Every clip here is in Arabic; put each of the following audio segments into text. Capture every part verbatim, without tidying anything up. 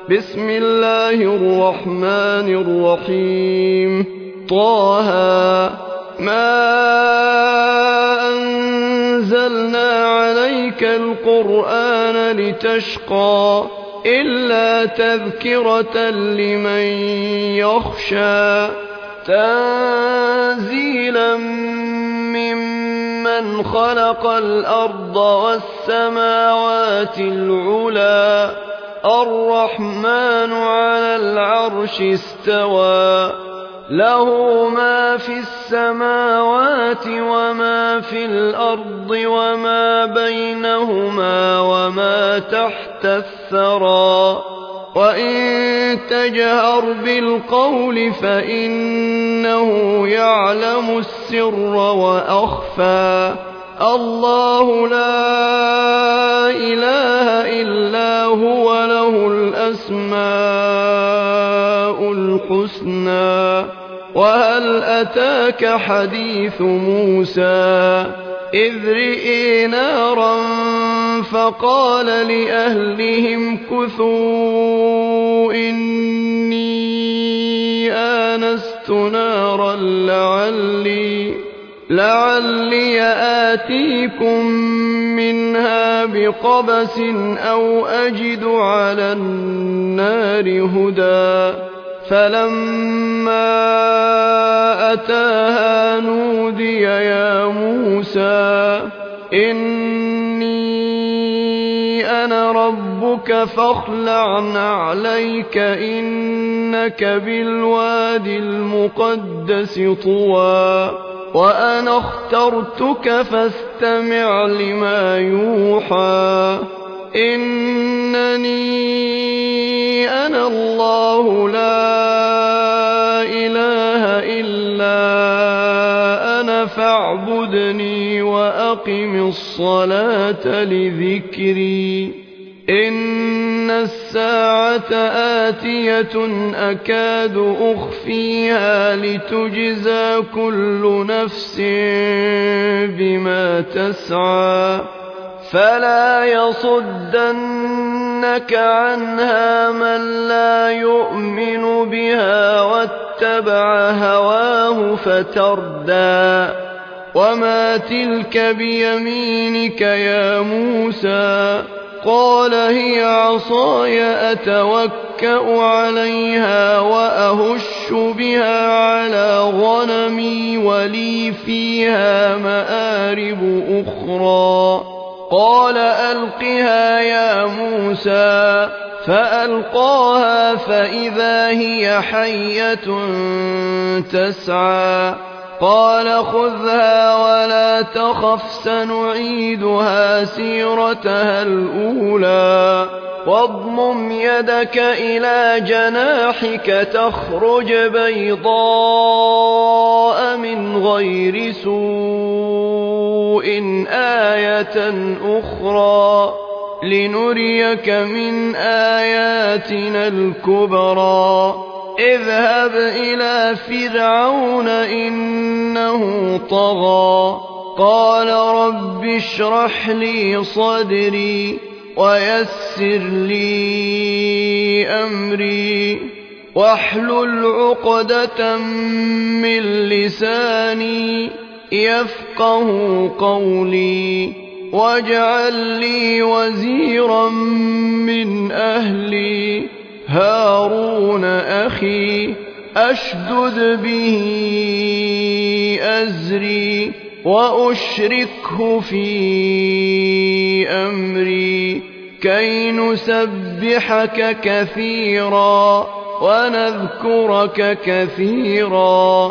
بسم الله الرحمن الرحيم طه ما أنزلنا عليك القرآن لتشقى إلا تذكرة لمن يخشى تنزيلا ممن خلق الأرض والسماوات العلى الرحمن على العرش استوى له ما في السماوات وما في الأرض وما بينهما وما تحت الثرى وإن تجهر بالقول فإنه يعلم السر وأخفى الله لا إله إلا هو له الأسماء الحسنى وهل أتاك حديث موسى إذ رئي نارا فقال لأهلهم كثوا إني آنست نارا لعلي لعلي آتيكم منها بقبس أو أجد على النار هدى فلما أتاها نودي يا موسى إني أنا ربك فاخلع نعليك إنك بالواد المقدس طوى وأنا اخترتك فاستمع لما يوحى إنني أنا الله لا إله إلا أنا فاعبدني وأقم الصلاة لذكري إن الساعة آتية أكاد أخفيها لتجزى كل نفس بما تسعى فلا يصدنك عنها من لا يؤمن بها واتبع هواه فتردى وما تلك بيمينك يا موسى قال هي عصاي أتوكأ عليها وأهش بها على غنمي ولي فيها مآرب أخرى قال ألقها يا موسى فألقاها فإذا هي حية تسعى قال خذها ولا تخف سنعيدها سيرتها الأولى واضمم يدك إلى جناحك تخرج بيضاء من غير سوء آية أخرى لنريك من آياتنا الكبرى اذهب إلى فرعون إنه طغى قال رب اشرح لي صدري ويسر لي أمري واحلل عقدة من لساني يفقه قولي واجعل لي وزيرا من أهلي هارون أخي أشدد به أزري وأشركه في أمري كي نسبحك كثيرا ونذكرك كثيرا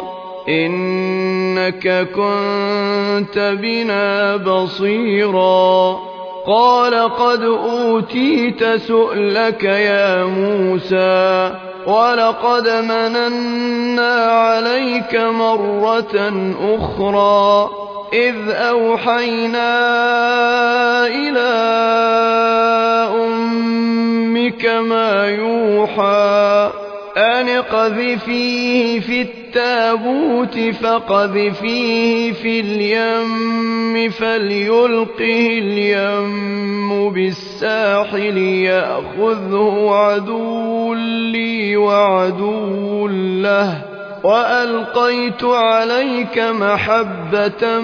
إنك كنت بنا بصيرا قال قد أوتيت سؤلك يا موسى ولقد مننا عليك مرة أخرى إذ أوحينا إلى أمك ما يوحى أن اقذفيه في التابوت فاقذفيه في اليم فليلقه اليم بالساحل يأخذه عدو لي وعدو له وألقيت عليك محبة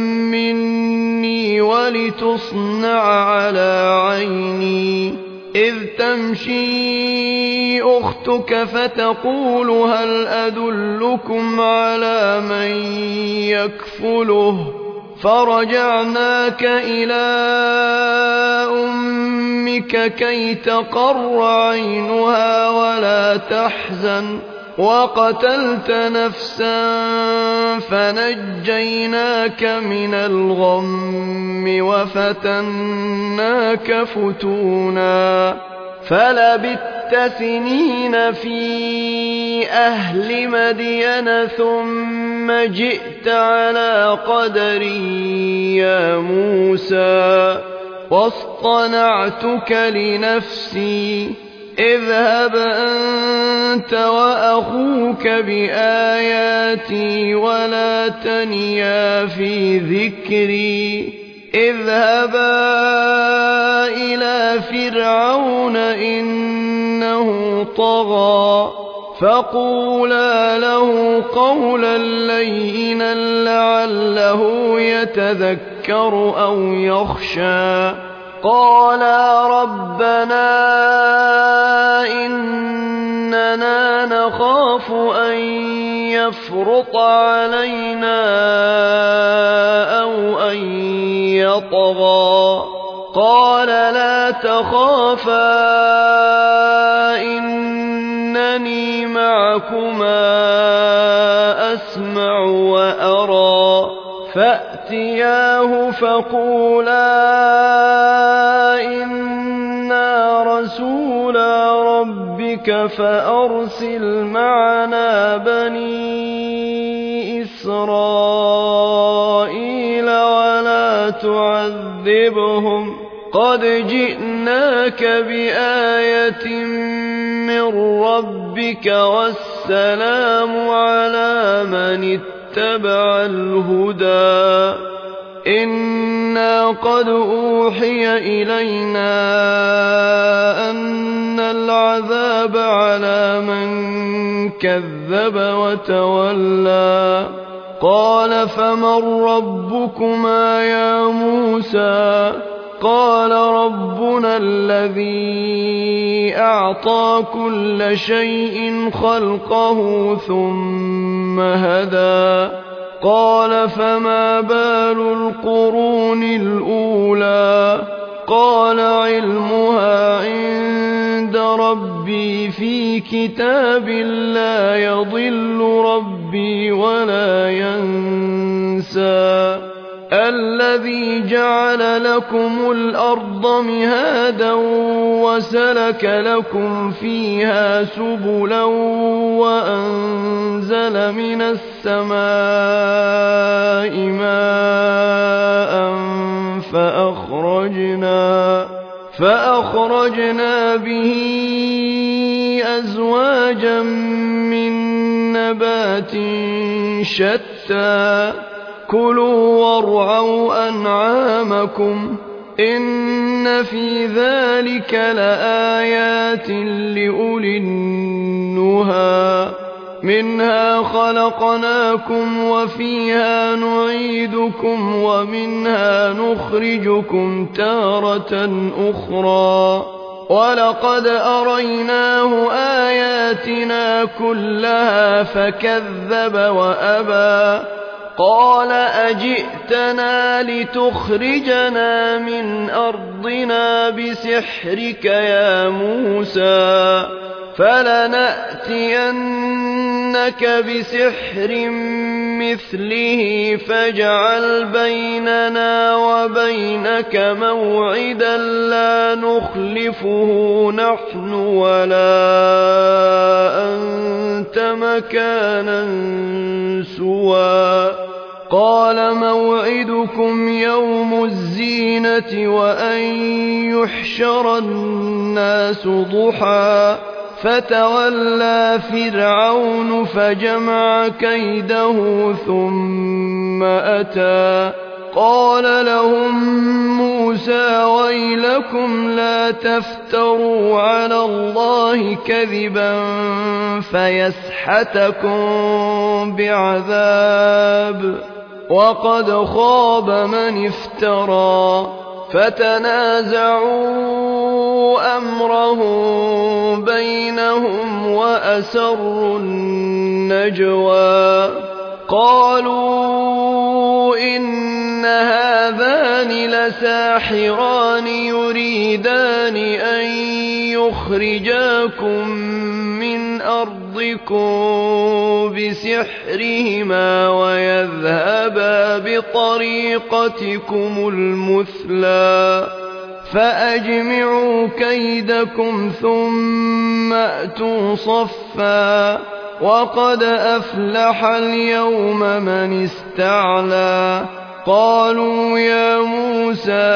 مني ولتصنع على عيني إذ تمشي أختك فتقول هل أدلكم على من يكفله فرجعناك إلى أمك كي تقر عينها ولا تحزن وقتلت نفسا فنجيناك من الغم وفتناك فتونا فلبثت سنين في أهل مدين ثم جئت على قدري يا موسى واصطنعتك لنفسي اذهب أنت وأخوك بآياتي ولا تنيا في ذكري اذهبا إلى فرعون إنه طغى فقولا له قولا لينا لعله يتذكر أو يخشى قالا ربنا إننا نخاف أن يفرط علينا أو أن يطغى قال لا تخافا إنني معكما أسمع وأرى فأتياه فقولا إنا رسولا ربك فأرسل معنا بني إسرائيل ولا تعذبهم قد جئناك بآية من ربك والسلام على من اتبع الهدى إنا قد أوحي إلينا أن العذاب على من كذب وتولى قال فمن ربكما يا موسى قال ربنا الذي أعطى كل شيء خلقه ثم هدى قال فما بال القرون الأولى قال علمها عند ربي في كتاب لا يضل ربي ولا ينسى الذي جعل لكم الأرض مهادا وسلك لكم فيها سبلا وأنزل من السماء ماء فأخرجنا, فأخرجنا به أزواجا من نبات شتى كلوا وارعوا أنعامكم إن في ذلك لآيات لأولي النهى منها خلقناكم وفيها نعيدكم ومنها نخرجكم تارة أخرى ولقد أريناه آياتنا كلها فكذب وأبى قال أجئتنا لتخرجنا من أرضنا بسحرك يا موسى فلنأتينك بسحر مثله فاجعل بيننا وبينك موعدا لا نخلفه نحن ولا أنت مكانا سوى قال موعدكم يوم الزينة وأن يحشر الناس ضحى فتولى فرعون فجمع كيده ثم أتى قال لهم موسى ويلكم لا تفتروا على الله كذبا فيسحتكم بعذاب وقد خاب من افترى فتنازعوا أمرهم بينهم وأسروا النجوى قالوا إن هذان لساحران يريدان أن يخرجاكم من أرضكم بسحرهما ويذهبا بطريقتكم المثلى فأجمعوا كيدكم ثم أتوا صفا وقد أفلح اليوم من استعلى قالوا يا موسى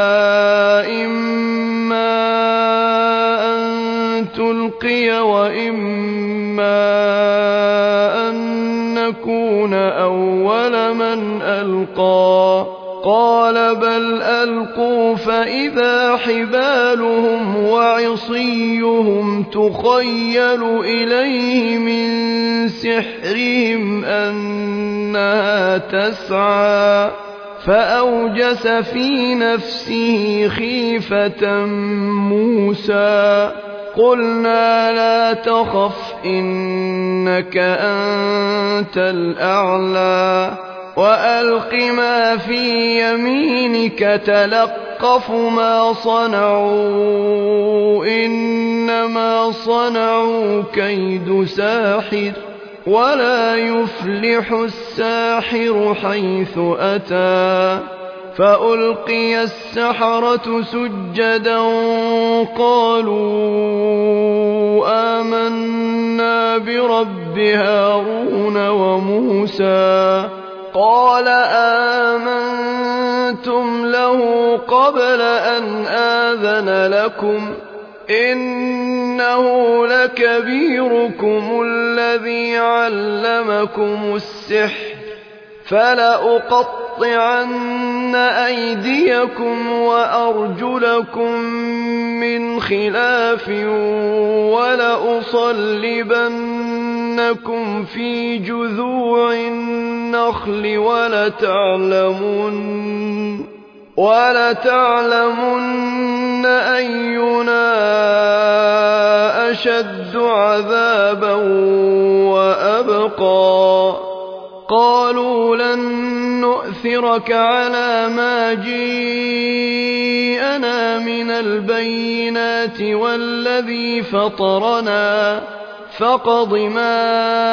إما أن تلقي وإما أن نكون أول من ألقى قال بل ألقوا فإذا حبالهم وعصيهم تخيل إليه من سحرهم أنها تسعى فأوجس في نفسه خيفة موسى قلنا لا تخف إنك أنت الأعلى وألق ما في يمينك تلقف ما صنعوا إنما صنعوا كيد ساحر ولا يفلح الساحر حيث أتى فألقي السحرة سجدا قالوا آمنا برب هارون وموسى قال آمنتم له قبل أن آذن لكم إنه لكبيركم الذي علمكم السحر فلأقطعن أيديكم وأرجلكم من خلاف ولأصلبنكم في جذوع النخل ولتعلمن ولتعلمن أينا أشد عذابا وأبقى قالوا لن نؤثرك على ما جيءنا من البينات والذي فطرنا فاقض ما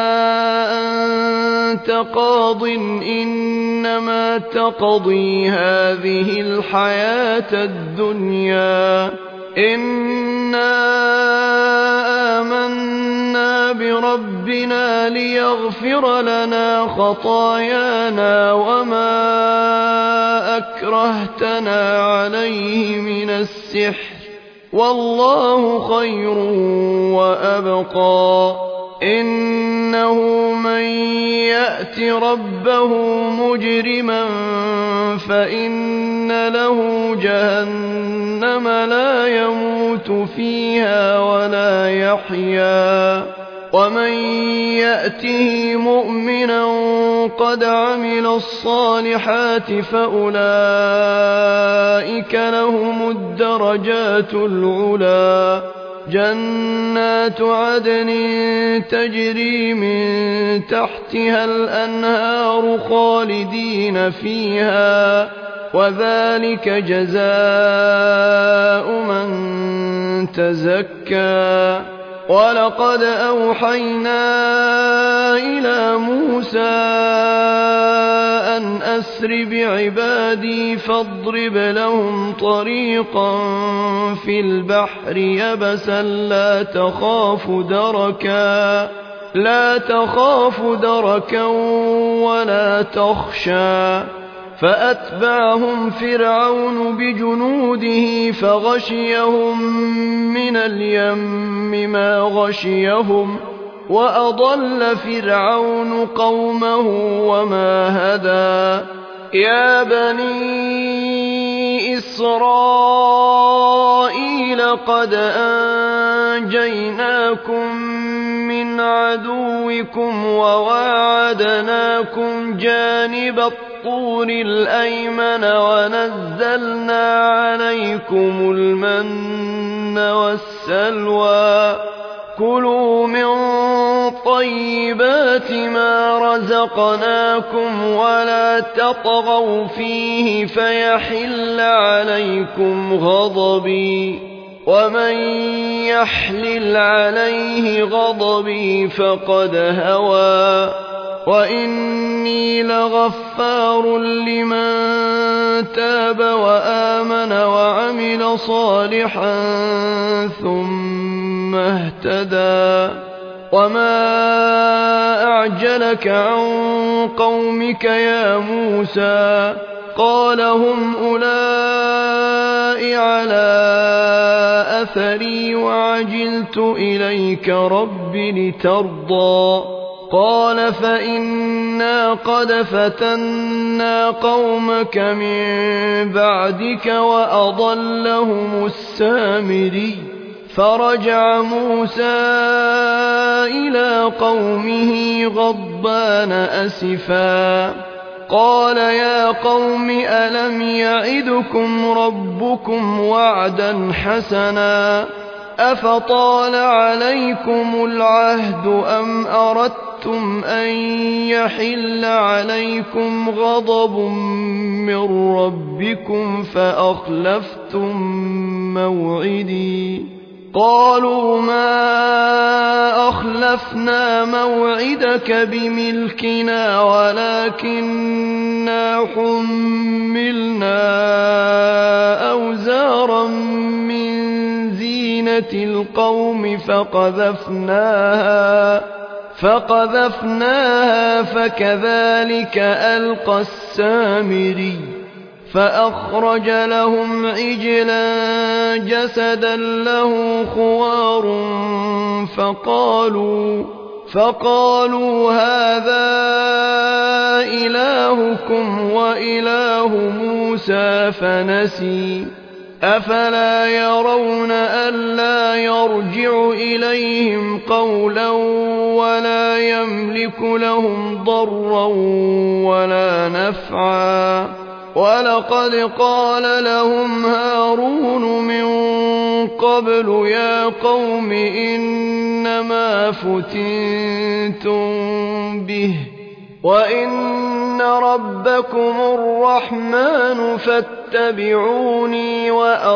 أنت قاض إنما تقضي هذه الحياة الدنيا إنا آمنا بربنا ليغفر لنا خطايانا وما أكرهتنا عليه من السحر والله خير وأبقى إنه من يأت ربه مجرما فإن له جهنم لا يموت فيها ولا يحيا ومن يأته مؤمنا قد عمل الصالحات فأولئك لهم الدرجات العلى جنات عدن تجري من تحتها الأنهار خالدين فيها وذلك جزاء من تزكى ولقد أوحينا إلى موسى أن أسر بعبادي فاضرب لهم طريقا في البحر يبسا لا تخاف دركا لا تخاف دركا ولا تخشى فأتبعهم فرعون بجنوده فغشيهم من اليم ما غشيهم وأضل فرعون قومه وما هدى يا بني إسرائيل قد أنجيناكم من عدوكم وواعدناكم جانب الطور الأيمن ونزلنا عليكم المن والسلوى كلوا من طيبات ما رزقناكم ولا تطغوا فيه فيحل عليكم غضبي ومن يحلل عليه غضبي فقد هوى وإني لغفار لمن تاب وآمن وعمل صالحا ثم اهتدى وما أعجلك عن قومك يا موسى قال هم أولئك على أثري وعجلت إليك رب لترضى قال فإنا قد فتنا قومك من بعدك وأضلهم السامري فرجع موسى إلى قومه غضبان أسفا قال يا قوم ألم يعدكم ربكم وعدا حسنا أفطال عليكم العهد أم أردتم أن يحل عليكم غضب من ربكم فأخلفتم موعدي قالوا ما أخلفنا موعدك بملكنا ولكننا حملنا أوزارا من زينة القوم فقذفناها فقذفناها فكذلك ألقى السامري فأخرج لهم عجلا جسدا له خوار فقالوا فقالوا هذا إلهكم وإله موسى فنسي أفلا يرون ألا يرجع إليهم قولا ولا يملك لهم ضرا ولا نفعا ولقد قال لهم هارون من قبل يا قوم إنما فتنتم به وإن ربكم الرحمن فاتبعوني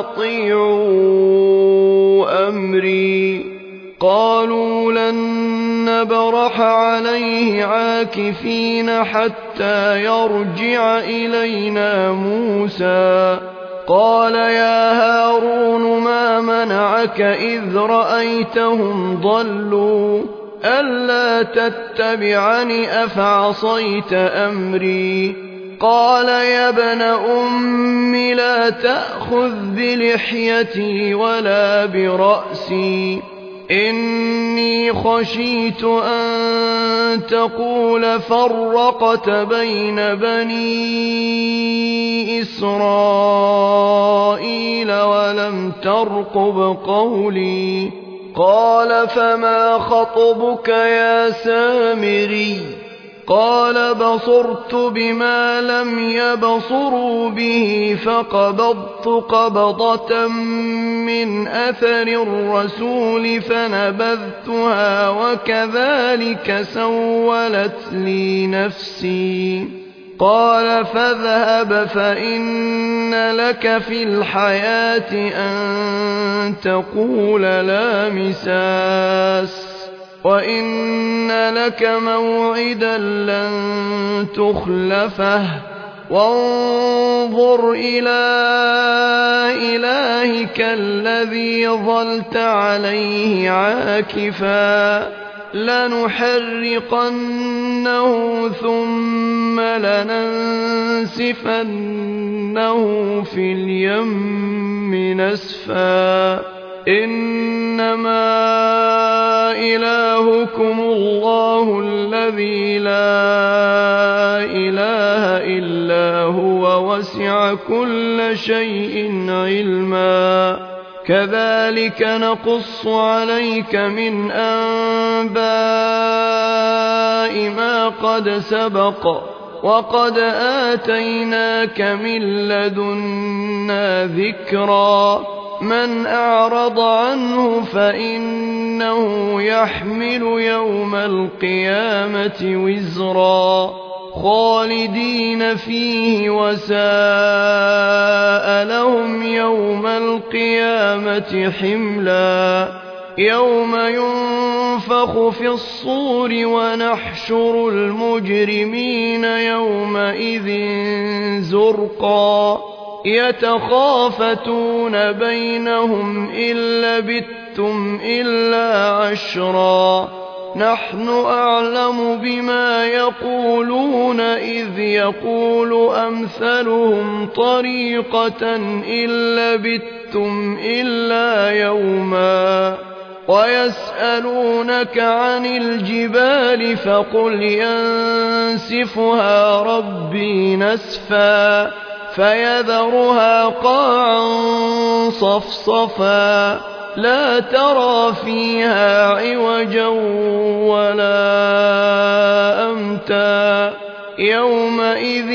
وأطيعوا أمري قالوا لن نبرح عليه عاكفين حتى يرجع إلينا موسى قال يا هارون ما منعك إذ رأيتهم ضلوا ألا تتبعني أفعصيت أمري قال يا ابن أم لا تأخذ بلحيتي ولا برأسي إني خشيت أن تقول فرقت بين بني إسرائيل ولم ترقب قولي قال فما خطبك يا سامري قال بصرت بما لم يبصروا به فقبضت قبضة من أثر الرسول فنبذتها وكذلك سولت لي نفسي قال فاذهب فإن لك في الحياة أن تقول لا مساس وإن لك موعدا لن تخلفه وانظر إلى إلهك الذي ظلت عليه عاكفا لنحرقنه ثم لننسفنه في اليم نسفا إنما إلهكم الله الذي لا إله إلا هو وسع كل شيء علما كذلك نقص عليك من أنباء ما قد سبق وقد آتيناك من لدنا ذكرا من أعرض عنه فإنه يحمل يوم القيامة وزرا خالدين فيه وساء لهم يوم القيامة حملا يوم ينفخ في الصور ونحشر المجرمين يومئذ زرقا يتخافتون بينهم إن لبثتم إلا عشرا نحن أعلم بما يقولون إذ يقول أمثلهم طريقة إن لبثتم إلا يوما ويسألونك عن الجبال فقل ينسفها ربي نسفا فيذرها قاعا صفصفا لا ترى فيها عوجا ولا أمتا يومئذ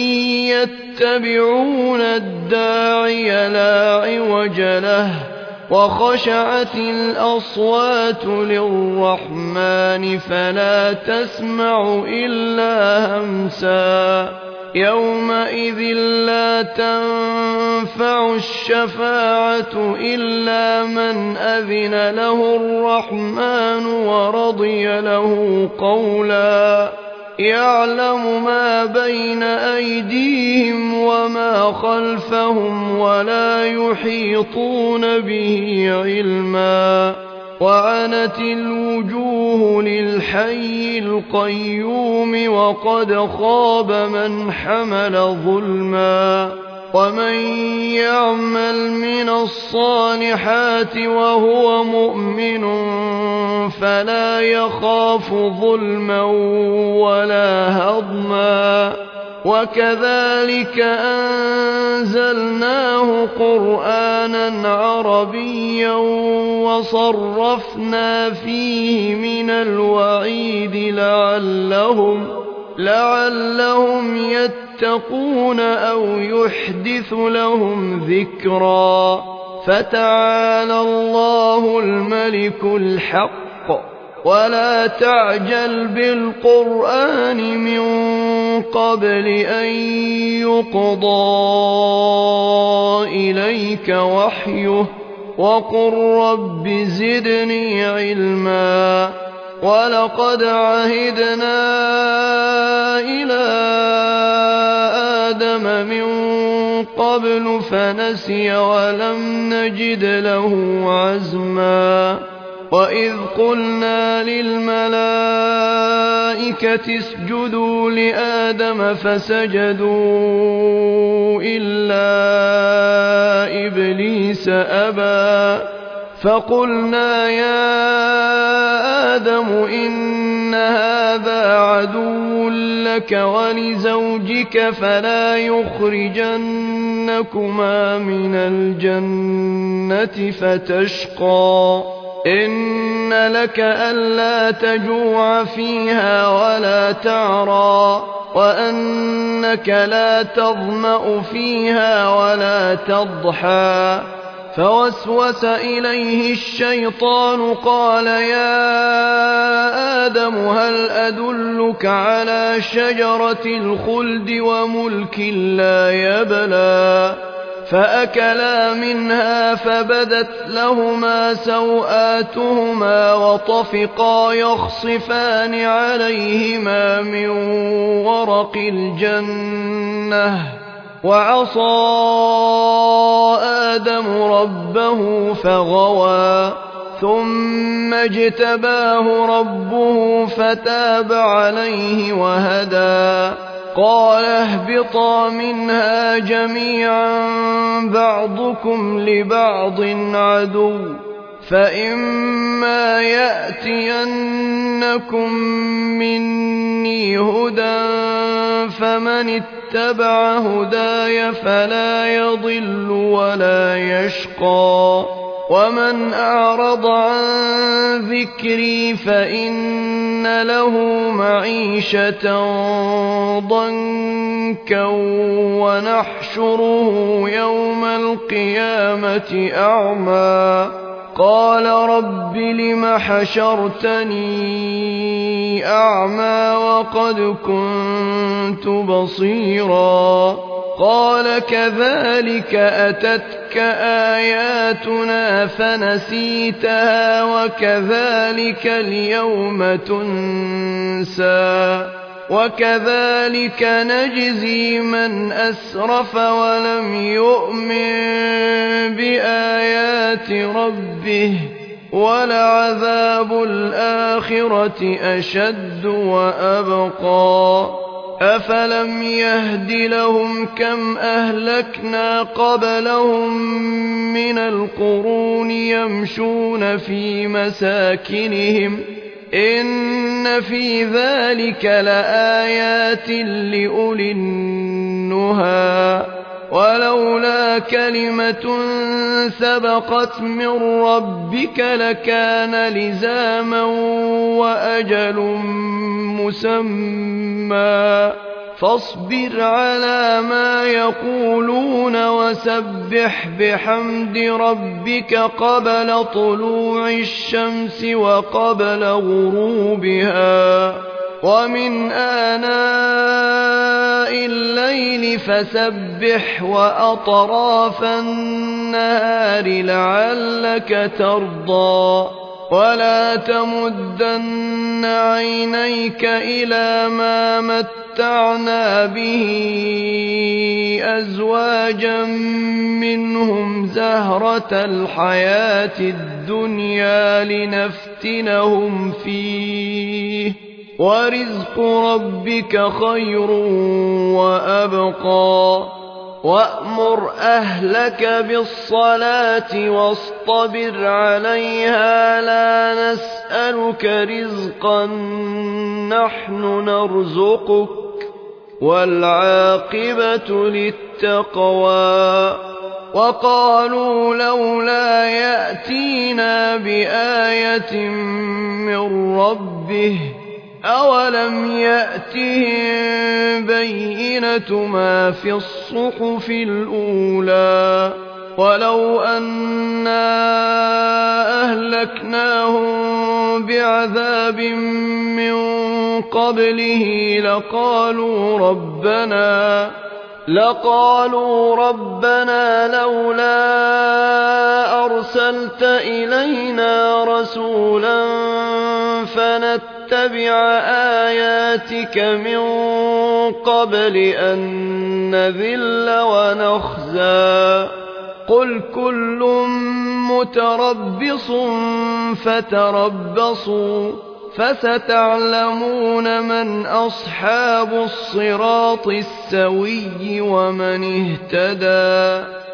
يتبعون الداعي لا عوج له وخشعت الأصوات للرحمن فلا تسمع إلا همسا يومئذ لا تنفع الشفاعة إلا من أذن له الرحمن ورضي له قولا يعلم ما بين أيديهم وما خلفهم ولا يحيطون به علما وعنت الوجوه للحي القيوم وقد خاب من حمل ظلما ومن يعمل من الصالحات وهو مؤمن فلا يخاف ظلما ولا هضما وكذلك أنزلناه قرآنا عربيا وصرفنا فيه من الوعيد لعلهم, لعلهم يتقون أو يحدث لهم ذكرا فتعالى الله الملك الحق ولا تعجل بالقرآن من قبل أن يقضى إليك وحيه وقل رب زدني علما ولقد عهدنا إلى آدم من قبل فنسي ولم نجد له عزما وإذ قلنا للملائكة اسجدوا لآدم فسجدوا إلا إبليس أبى فقلنا يا آدم إن هذا عدو لك ولزوجك فلا يخرجنكما من الجنة فتشقى إن لك ألا تجوع فيها ولا تعرى وأنك لا تظمأ فيها ولا تضحى فوسوس إليه الشيطان قال يا آدم هل أدلك على شجرة الخلد وملك لا يبلى فأكلا منها فبدت لهما سوآتهما وطفقا يخصفان عليهما من ورق الجنة وعصى آدم ربه فغوى ثم اجتباه ربه فتاب عليه وهدى قال اهبطا منها جميعا بعضكم لبعض عدو فإما يأتينكم مني هدى فمن اتبع هداي فلا يضل ولا يشقى ومن أعرض عن ذكري فإن له معيشة ضنكا ونحشره يوم القيامة أعمى قال رب لم حشرتني أعمى وقد كنت بصيرا قال كذلك أتتك آياتنا فنسيتها وكذلك اليوم تنسى وكذلك نجزي من أسرف ولم يؤمن بآيات ربه ولعذاب الآخرة أشد وأبقى أفلم يهد لهم كم أهلكنا قبلهم من القرون يمشون في مساكنهم إن في ذلك لآيات لأولي النهى ولولا كلمة سبقت من ربك لكان لزاما وأجل مسمى فاصبر على ما يقولون وسبح بحمد ربك قبل طلوع الشمس وقبل غروبها ومن آناء الليل فسبح وأطراف النهار لعلك ترضى ولا تمدن عينيك إلى ما متعنا به أزواجا منهم زهرة الحياة الدنيا لنفتنهم فيه ورزق ربك خير وأبقى وأمر أهلك بالصلاة واصطبر عليها لا نسألك رزقا نحن نرزقك والعاقبة للتقوى وقالوا لولا يأتينا بآية من ربه أولم يأتهم بينة ما في الصحف الأولى ولو أنا أهلكناهم بعذاب من قبله لقالوا ربنا لقالوا ربنا لولا أرسلت إلينا رسولا فنتبع آياتك من قبل أن نذل ونخزى قل كل متربص فتربصوا فستعلمون من أصحاب الصراط السوي ومن اهتدى